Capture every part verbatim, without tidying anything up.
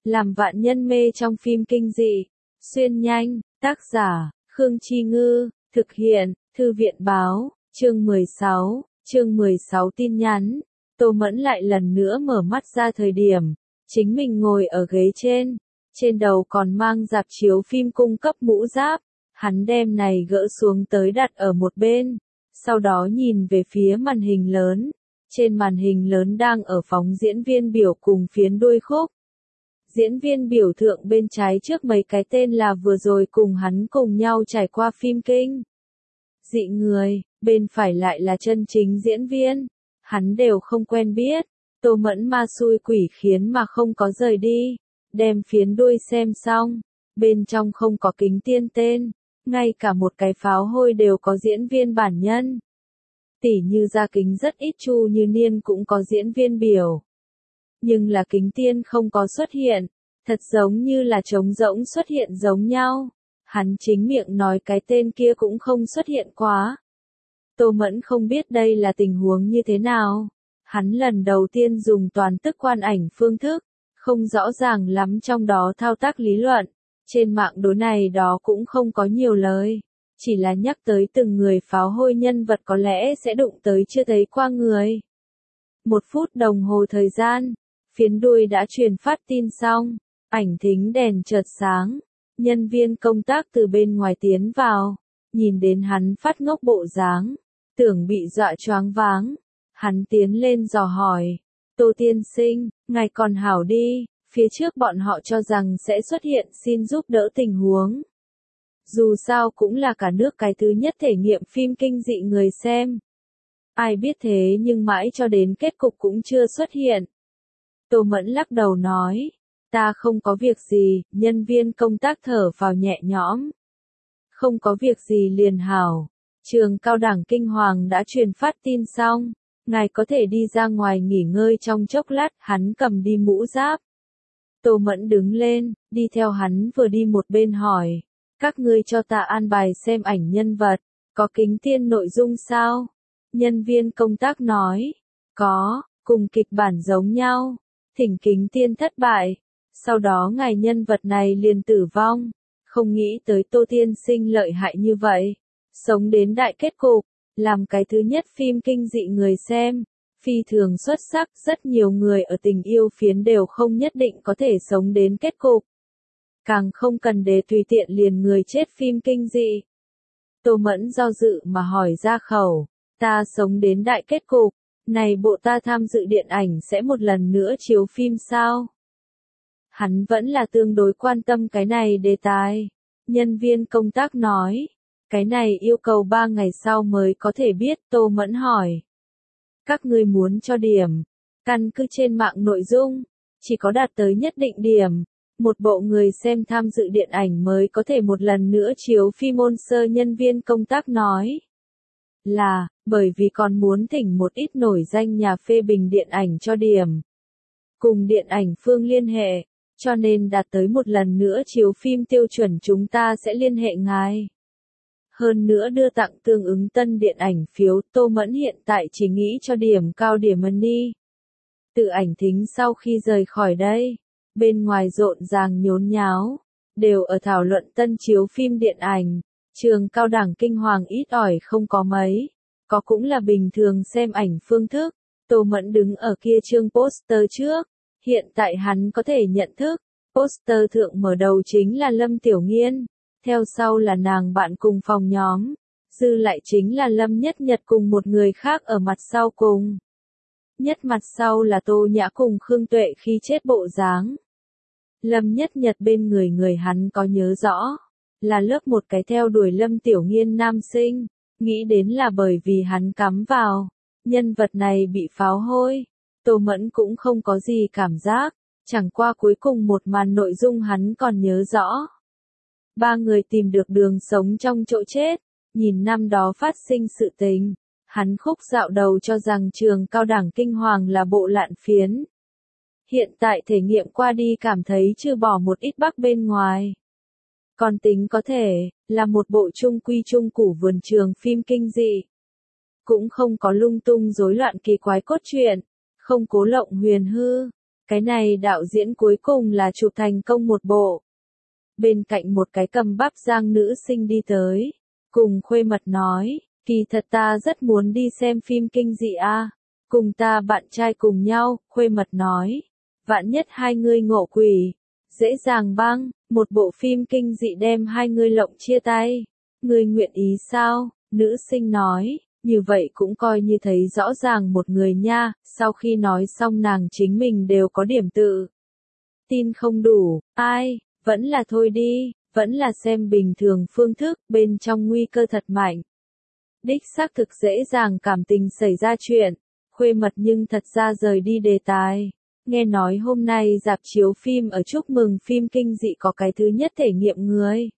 làm vạn nhân mê trong phim kinh dị. Xuyên nhanh, tác giả, Khương Chi Ngư, thực hiện, Thư viện Báo, chương mười sáu, chương mười sáu tin nhắn. Tô Mẫn lại lần nữa mở mắt ra thời điểm, chính mình ngồi ở ghế trên, trên đầu còn mang rạp chiếu phim cung cấp mũ giáp, hắn đem này gỡ xuống tới đặt ở một bên, sau đó nhìn về phía màn hình lớn, trên màn hình lớn đang ở phóng diễn viên biểu cùng phiến đuôi khúc. Diễn viên biểu thượng bên trái trước mấy cái tên là vừa rồi cùng hắn cùng nhau trải qua phim kinh dị người, bên phải lại là chân chính diễn viên, hắn đều không quen biết. Tô Mẫn ma xui quỷ khiến mà không có rời đi, đem phiến đuôi xem xong, bên trong không có kính tiên tên, ngay cả một cái pháo hôi đều có diễn viên bản nhân. Tỉ như ra kính rất ít Chu Như Niên cũng có diễn viên biểu. Nhưng là kính tiên không có xuất hiện, thật giống như là trống rỗng xuất hiện giống nhau. Hắn chính miệng nói cái tên kia cũng không xuất hiện quá. Tô Mẫn không biết đây là tình huống như thế nào. Hắn lần đầu tiên dùng toàn tức quan ảnh phương thức, không rõ ràng lắm trong đó thao tác lý luận. Trên mạng đối này đó cũng không có nhiều lời. Chỉ là nhắc tới từng người pháo hôi nhân vật có lẽ sẽ đụng tới chưa thấy qua người. Một phút đồng hồ thời gian, phiến đuôi đã truyền phát tin xong, ảnh thính đèn chợt sáng, nhân viên công tác từ bên ngoài tiến vào, nhìn đến hắn phát ngốc bộ dáng, tưởng bị dọa choáng váng, hắn tiến lên dò hỏi, Tô tiên sinh, ngài còn hảo đi, phía trước bọn họ cho rằng sẽ xuất hiện xin giúp đỡ tình huống. Dù sao cũng là cả nước cái thứ nhất thể nghiệm phim kinh dị người xem. Ai biết thế nhưng mãi cho đến kết cục cũng chưa xuất hiện. Tô Mẫn lắc đầu nói, ta không có việc gì, nhân viên công tác thở vào nhẹ nhõm. Không có việc gì liền hảo, trường cao đẳng kinh hoàng đã truyền phát tin xong, ngài có thể đi ra ngoài nghỉ ngơi trong chốc lát, hắn cầm đi mũ giáp. Tô Mẫn đứng lên, đi theo hắn vừa đi một bên hỏi, các ngươi cho ta an bài xem ảnh nhân vật, có kính tiên nội dung sao? Nhân viên công tác nói, có, cùng kịch bản giống nhau, thỉnh kính tiên thất bại, sau đó ngài nhân vật này liền tử vong, không nghĩ tới Tô tiên sinh lợi hại như vậy, sống đến đại kết cục, làm cái thứ nhất phim kinh dị người xem, phi thường xuất sắc, rất nhiều người ở tình yêu phiến đều không nhất định có thể sống đến kết cục. Càng không cần để tùy tiện liền người chết phim kinh dị. Tô Mẫn do dự mà hỏi ra khẩu, ta sống đến đại kết cục, này bộ ta tham dự điện ảnh sẽ một lần nữa chiếu phim sao? Hắn vẫn là tương đối quan tâm cái này đề tài. Nhân viên công tác nói, cái này yêu cầu ba ngày sau mới có thể biết. Tô Mẫn hỏi, các ngươi muốn cho điểm, căn cứ trên mạng nội dung, chỉ có đạt tới nhất định điểm. Một bộ người xem tham dự điện ảnh mới có thể một lần nữa chiếu phim. Ôn sơ nhân viên công tác nói là, bởi vì còn muốn thỉnh một ít nổi danh nhà phê bình điện ảnh cho điểm. Cùng điện ảnh phương liên hệ, cho nên đạt tới một lần nữa chiếu phim tiêu chuẩn chúng ta sẽ liên hệ ngài. Hơn nữa đưa tặng tương ứng tân điện ảnh phiếu. Tô Mẫn hiện tại chỉ nghĩ cho điểm cao điểm money. Từ ảnh thính sau khi rời khỏi đây, bên ngoài rộn ràng nhốn nháo, đều ở thảo luận tân chiếu phim điện ảnh, trường cao đẳng kinh hoàng ít ỏi không có mấy, có cũng là bình thường xem ảnh phương thức. Tô Mẫn đứng ở kia trương poster trước, hiện tại hắn có thể nhận thức, poster thượng mở đầu chính là Lâm Tiểu Nghiên, theo sau là nàng bạn cùng phòng nhóm, dư lại chính là Lâm Nhất Nhật cùng một người khác ở mặt sau cùng. Nhất mặt sau là Tô Nhã cùng Khương Tuệ khi chết bộ dáng. Lâm Nhất Nhật bên người người hắn có nhớ rõ, là lớp một cái theo đuổi Lâm Tiểu Nghiên nam sinh, nghĩ đến là bởi vì hắn cắm vào, nhân vật này bị pháo hôi. Tô Mẫn cũng không có gì cảm giác, chẳng qua cuối cùng một màn nội dung hắn còn nhớ rõ. Ba người tìm được đường sống trong chỗ chết, nhìn năm đó phát sinh sự tình, hắn khúc dạo đầu cho rằng trường cao đẳng kinh hoàng là bộ lạn phiến. Hiện tại thể nghiệm qua đi cảm thấy trừ bỏ một ít bắc bên ngoài. Còn tính có thể, là một bộ trung quy trung củ vườn trường phim kinh dị. Cũng không có lung tung rối loạn kỳ quái cốt truyện, không cố lộng huyền hư. Cái này đạo diễn cuối cùng là chụp thành công một bộ. Bên cạnh một cái cầm bắp giang nữ sinh đi tới, cùng Khuê Mật nói, kỳ thật ta rất muốn đi xem phim kinh dị a, cùng ta bạn trai cùng nhau. Khuê Mật nói, vạn nhất hai ngươi ngộ quỷ, dễ dàng băng, một bộ phim kinh dị đem hai ngươi lộng chia tay, ngươi nguyện ý sao? Nữ sinh nói, như vậy cũng coi như thấy rõ ràng một người nha. Sau khi nói xong nàng chính mình đều có điểm tự tin không đủ, ai, vẫn là thôi đi, vẫn là xem bình thường phương thức, bên trong nguy cơ thật mạnh. Đích xác thực dễ dàng cảm tình xảy ra chuyện. Khuê Mật nhưng thật ra rời đi đề tài. Nghe nói hôm nay rạp chiếu phim ở chúc mừng phim kinh dị có cái thứ nhất thể nghiệm người.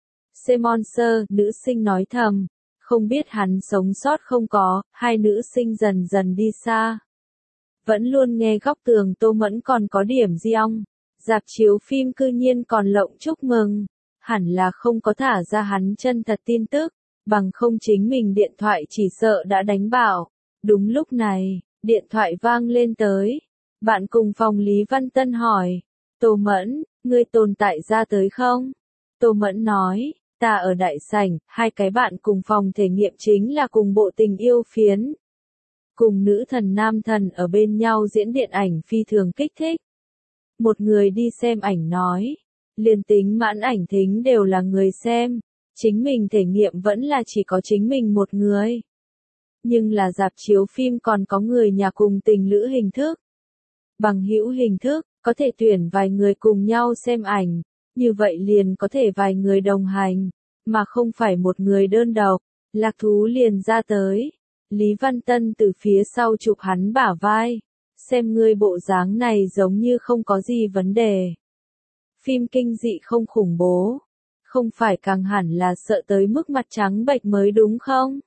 C-Monster, nữ sinh nói thầm, không biết hắn sống sót không có. Hai nữ sinh dần dần đi xa. Vẫn luôn nghe góc tường Tô Mẫn còn có điểm riêng. Rạp chiếu phim cư nhiên còn lộng chúc mừng. Hẳn là không có thả ra hắn chân thật tin tức, bằng không chính mình điện thoại chỉ sợ đã đánh bảo. Đúng lúc này, điện thoại vang lên tới. Bạn cùng phòng Lý Văn Tân hỏi, Tô Mẫn, ngươi tồn tại ra tới không? Tô Mẫn nói, ta ở đại sảnh. Hai cái bạn cùng phòng thể nghiệm chính là cùng bộ tình yêu phiến. Cùng nữ thần nam thần ở bên nhau diễn điện ảnh phi thường kích thích. Một người đi xem ảnh nói, liền tính mãn ảnh thính đều là người xem, chính mình thể nghiệm vẫn là chỉ có chính mình một người. Nhưng là rạp chiếu phim còn có người nhà cùng tình lữ hình thức. Bằng hữu hình thức, có thể tuyển vài người cùng nhau xem ảnh, như vậy liền có thể vài người đồng hành, mà không phải một người đơn độc. Lạc Thú liền ra tới. Lý Văn Tân từ phía sau chụp hắn bả vai. Xem ngươi bộ dáng này giống như không có gì vấn đề. Phim kinh dị không khủng bố. Không phải càng hẳn là sợ tới mức mặt trắng bệch mới đúng không?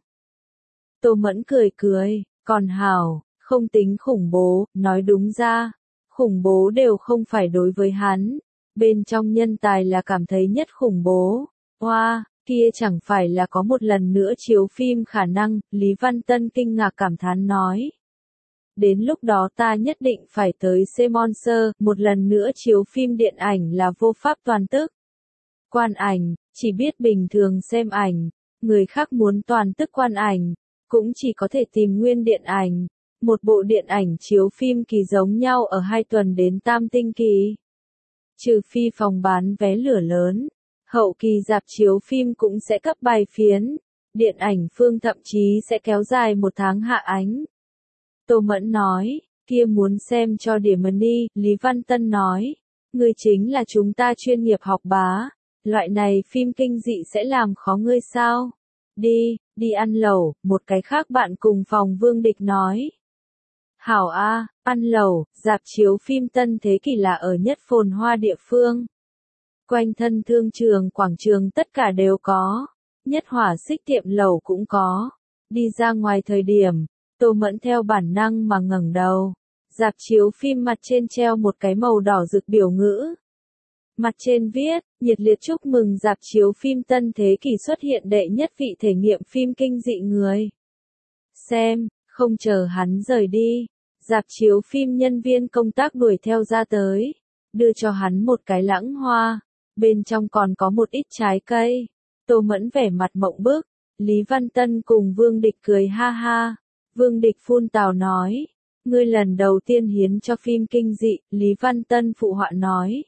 Tô Mẫn cười cười, còn hảo, không tính khủng bố. Nói đúng ra, khủng bố đều không phải đối với hắn. Bên trong nhân tài là cảm thấy nhất khủng bố. Hoa, wow, kia chẳng phải là có một lần nữa chiếu phim khả năng. Lý Văn Tân kinh ngạc cảm thán nói. Đến lúc đó ta nhất định phải tới C-Monster, một lần nữa chiếu phim điện ảnh là vô pháp toàn tức. Quan ảnh, chỉ biết bình thường xem ảnh, người khác muốn toàn tức quan ảnh, cũng chỉ có thể tìm nguyên điện ảnh. Một bộ điện ảnh chiếu phim kỳ giống nhau ở hai tuần đến tam tinh kỳ. Trừ phi phòng bán vé lửa lớn, hậu kỳ rạp chiếu phim cũng sẽ cấp bài phiến, điện ảnh phương thậm chí sẽ kéo dài một tháng hạ ánh. Tô Mẫn nói, kia muốn xem cho điểm money. Lý Văn Tân nói, ngươi chính là chúng ta chuyên nghiệp học bá, loại này phim kinh dị sẽ làm khó ngươi sao? Đi, đi ăn lẩu. Một cái khác bạn cùng phòng Vương Địch nói. Hảo a, ăn lẩu. Rạp chiếu phim Tân Thế Kỷ là ở nhất phồn hoa địa phương. Quanh thân thương trường quảng trường tất cả đều có. Nhất hỏa xích tiệm lẩu cũng có. Đi ra ngoài thời điểm, Tô Mẫn theo bản năng mà ngẩng đầu. Rạp chiếu phim mặt trên treo một cái màu đỏ rực biểu ngữ. Mặt trên viết, nhiệt liệt chúc mừng rạp chiếu phim Tân Thế Kỷ xuất hiện đệ nhất vị thể nghiệm phim kinh dị người. Xem, không chờ hắn rời đi. Rạp chiếu phim nhân viên công tác đuổi theo ra tới. Đưa cho hắn một cái lãng hoa. Bên trong còn có một ít trái cây. Tô Mẫn vẻ mặt mộng bức. Lý Văn Tân cùng Vương Địch cười ha ha. Vương Địch phun tào nói. Ngươi lần đầu tiên hiến cho phim kinh dị. Lý Văn Tân phụ họa nói.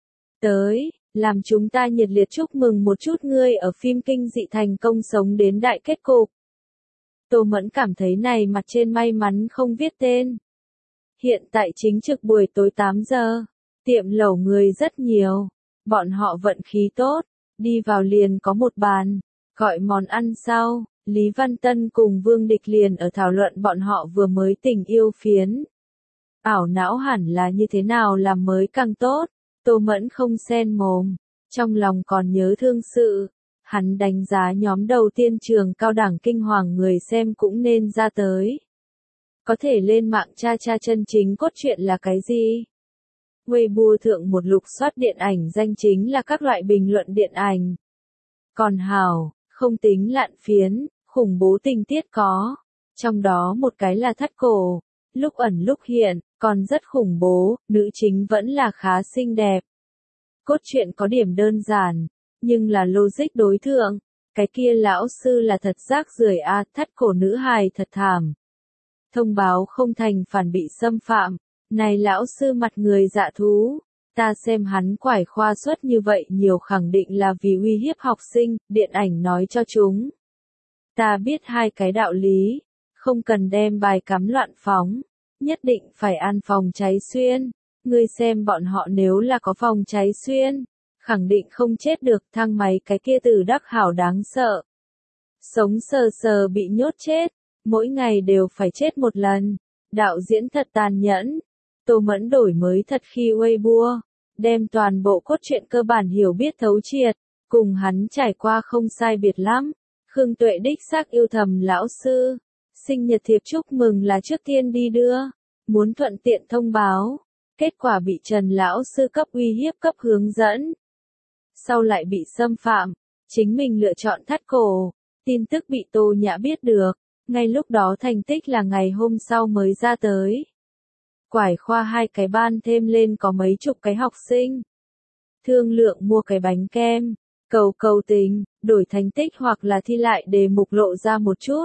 Tới, làm chúng ta nhiệt liệt chúc mừng một chút ngươi ở phim kinh dị thành công sống đến đại kết cục. Tô Mẫn cảm thấy này mặt trên may mắn không viết tên. Hiện tại chính trực buổi tối tám giờ. Tiệm lẩu người rất nhiều. Bọn họ vận khí tốt. Đi vào liền có một bàn. Gọi món ăn sau. Lý Văn Tân cùng Vương Địch liền ở thảo luận bọn họ vừa mới tình yêu phiến. Ảo não hẳn là như thế nào làm mới càng tốt. Tô Mẫn không xen mồm. Trong lòng còn nhớ thương sự. Hắn đánh giá nhóm đầu tiên trường cao đẳng kinh hoàng người xem cũng nên ra tới. Có thể lên mạng tra tra chân chính cốt truyện là cái gì? Weibo thượng một lục soát điện ảnh danh chính là các loại bình luận điện ảnh. Còn hảo, không tính lạn phiến, khủng bố tình tiết có. Trong đó một cái là thắt cổ. lúc ẩn lúc hiện, còn rất khủng bố, nữ chính vẫn là khá xinh đẹp. Cốt truyện có điểm đơn giản, nhưng là logic đối thượng. Cái kia lão sư là thật rác rưởi a, thắt cổ nữ hài thật thảm. Thông báo không thành phản bị xâm phạm. Này lão sư mặt người dạ thú. Ta xem hắn quải khoa suất như vậy nhiều khẳng định là vì uy hiếp học sinh, điện ảnh nói cho chúng. Ta biết hai cái đạo lý. Không cần đem bài cắm loạn phóng. Nhất định phải an phòng cháy xuyên. Ngươi xem bọn họ nếu là có phòng cháy xuyên. Khẳng định không chết được, thang máy cái kia từ đắc hảo đáng sợ. Sống sờ sờ bị nhốt chết, mỗi ngày đều phải chết một lần. Đạo diễn thật tàn nhẫn. Tô Mẫn đổi mới thật khi Weibo, đem toàn bộ cốt truyện cơ bản hiểu biết thấu triệt, cùng hắn trải qua không sai biệt lắm. Khương Tuệ đích xác yêu thầm lão sư, sinh nhật thiệp chúc mừng là trước tiên đi đưa, muốn thuận tiện thông báo, kết quả bị Trần lão sư cấp uy hiếp cấp hướng dẫn. Sau lại bị xâm phạm, chính mình lựa chọn thắt cổ, tin tức bị Tô Nhã biết được, ngay lúc đó thành tích là ngày hôm sau mới ra tới. Quải khoa hai cái ban thêm lên có mấy chục cái học sinh. Thương lượng mua cái bánh kem, cầu cầu tình, đổi thành tích hoặc là thi lại đề mục lộ ra một chút.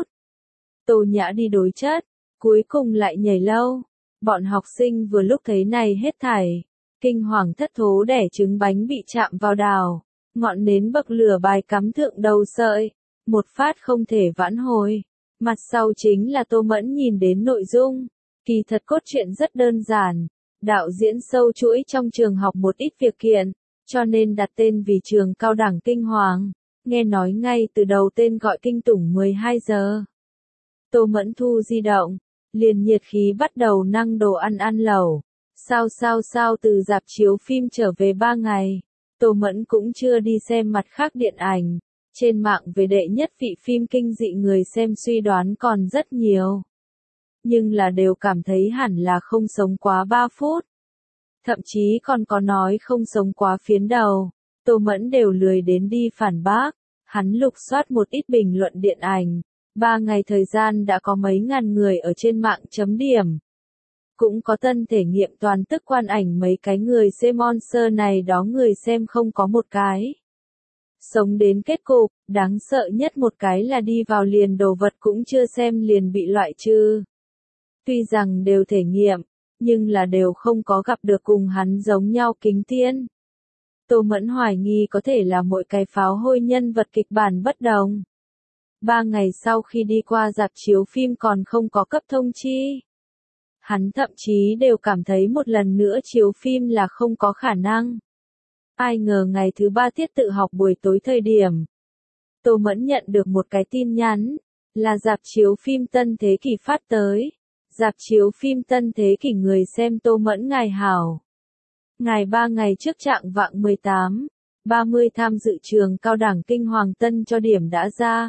Tô Nhã đi đối chất, cuối cùng lại nhảy lâu. Bọn học sinh vừa lúc thấy này hết thảy. Kinh hoàng thất thố đẻ trứng bánh bị chạm vào đào. Ngọn nến bậc lửa bài cắm thượng đầu sợi. Một phát không thể vãn hồi. Mặt sau chính là Tô Mẫn nhìn đến nội dung. Kỳ thật cốt truyện rất đơn giản. Đạo diễn sâu chuỗi trong trường học một ít việc kiện. Cho nên đặt tên vì trường cao đẳng kinh hoàng. Nghe nói ngay từ đầu tên gọi kinh tủng mười hai giờ. Tô Mẫn thu di động. Liền nhiệt khí bắt đầu năng đồ ăn ăn lẩu. Sao sao sao từ rạp chiếu phim trở về ba ngày. Tô Mẫn cũng chưa đi xem mặt khác điện ảnh. Trên mạng về đệ nhất vị phim kinh dị người xem suy đoán còn rất nhiều. Nhưng là đều cảm thấy hẳn là không sống quá ba phút. Thậm chí còn có nói không sống quá phiến đầu. Tô Mẫn đều lười đến đi phản bác. Hắn lục soát một ít bình luận điện ảnh. Ba ngày thời gian đã có mấy ngàn người ở trên mạng chấm điểm. Cũng có tân thể nghiệm toàn tức quan ảnh mấy cái người xem monster này đó người xem không có một cái. Sống đến kết cục, đáng sợ nhất một cái là đi vào liền đồ vật cũng chưa xem liền bị loại trừ. Tuy rằng đều thể nghiệm, nhưng là đều không có gặp được cùng hắn giống nhau kính tiên. Tô Mẫn hoài nghi có thể là mỗi cái pháo hôi nhân vật kịch bản bất đồng. Ba ngày sau khi đi qua rạp chiếu phim còn không có cấp thông chi. Hắn thậm chí đều cảm thấy một lần nữa chiếu phim là không có khả năng. Ai ngờ ngày thứ ba tiết tự học buổi tối thời điểm. Tô Mẫn nhận được một cái tin nhắn, là rạp chiếu phim Tân Thế Kỷ phát tới. Rạp chiếu phim Tân Thế Kỷ người xem Tô Mẫn ngài hảo. Ngài ba ngày trước trạng vạng mười tám, ba mươi tham dự trường cao đẳng kinh hoàng Tân cho điểm đã ra.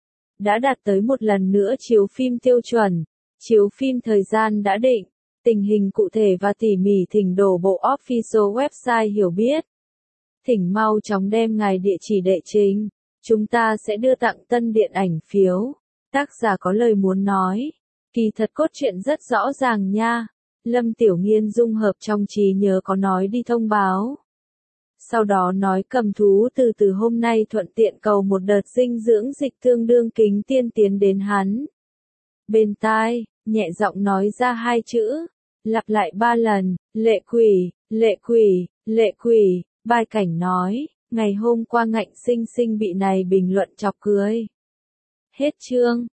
Đã đạt tới một lần nữa chiếu phim tiêu chuẩn. Chiếu phim thời gian đã định, tình hình cụ thể và tỉ mỉ thỉnh đổ bộ official website hiểu biết. Thỉnh mau chóng đem ngài địa chỉ đệ trình, chúng ta sẽ đưa tặng tân điện ảnh phiếu. Tác giả có lời muốn nói, kỳ thật cốt truyện rất rõ ràng nha. Lâm Tiểu Nghiên dung hợp trong trí nhớ có nói đi thông báo. Sau đó nói cầm thú từ từ hôm nay thuận tiện cầu một đợt dinh dưỡng dịch tương đương kính tiên tiến đến hắn. Bên tai, nhẹ giọng nói ra hai chữ, lặp lại ba lần, lệ quỷ, lệ quỷ, lệ quỷ, bài cảnh nói, ngày hôm qua ngạnh sinh sinh bị này bình luận chọc cười. Hết chương.